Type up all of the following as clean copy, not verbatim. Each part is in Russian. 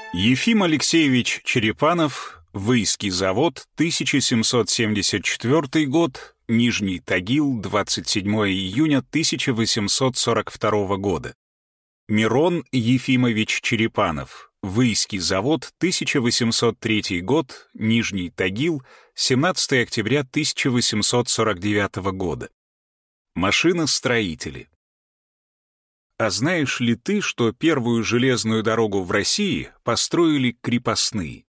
Ефим Алексеевич Черепанов, Выйский завод, 1774 год, Нижний Тагил, 27 июня 1842 года. Мирон Ефимович Черепанов, Выйский завод, 1803 год, Нижний Тагил, 17 октября 1849 года. Машиностроители. А знаешь ли ты, что первую железную дорогу в России построили крепостные?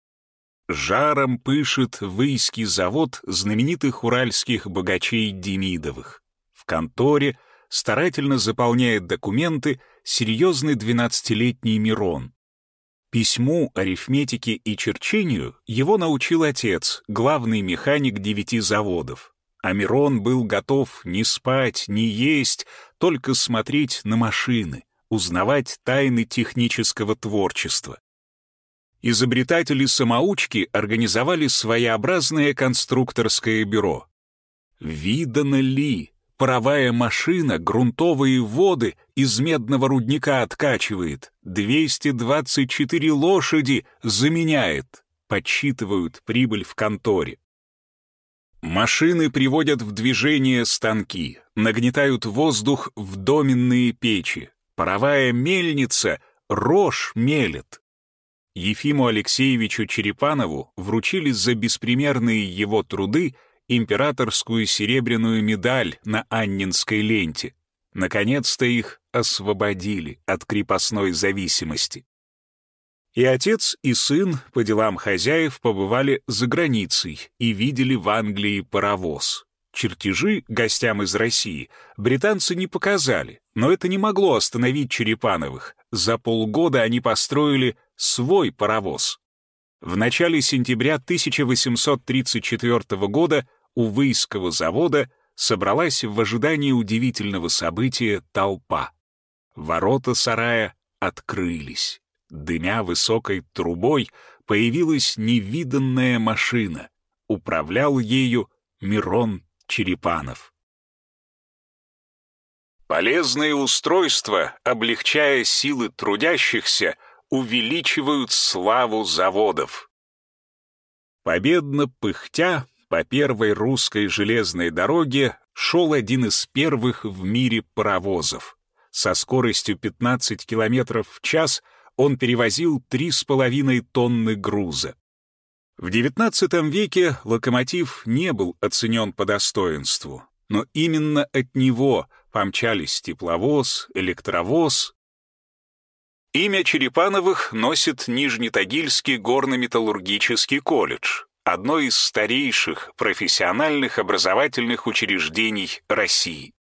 Жаром пышет Выйский завод знаменитых уральских богачей Демидовых. В конторе старательно заполняет документы серьезный 12-летний Мирон. Письму, арифметике и черчению его научил отец, главный механик 9 заводов. А Мирон был готов не спать, не есть, только смотреть на машины, узнавать тайны технического творчества. Изобретатели-самоучки организовали своеобразное конструкторское бюро. Видано ли, паровая машина грунтовые воды из медного рудника откачивает, 224 лошади заменяет, подсчитывают прибыль в конторе. Машины приводят в движение станки, нагнетают воздух в доменные печи. Паровая мельница рожь мелет. Ефиму Алексеевичу Черепанову вручили за беспримерные его труды императорскую серебряную медаль на Аннинской ленте. Наконец-то их освободили от крепостной зависимости. И отец, и сын по делам хозяев побывали за границей и видели в Англии паровоз. Чертежи гостям из России британцы не показали, но это не могло остановить Черепановых. За полгода они построили свой паровоз. В начале сентября 1834 года у Выйского завода собралась в ожидании удивительного события толпа. Ворота сарая открылись. Дымя высокой трубой, появилась невиданная машина. Управлял ею Мирон Черепанов. Полезные устройства, облегчая силы трудящихся, увеличивают славу заводов. Победно пыхтя, по первой русской железной дороге шел один из первых в мире паровозов. Со скоростью 15 км в час он перевозил 3,5 тонны груза. В XIX веке локомотив не был оценен по достоинству, но именно от него помчались тепловоз, электровоз. Имя Черепановых носит Нижнетагильский горно-металлургический колледж, одно из старейших профессиональных образовательных учреждений России.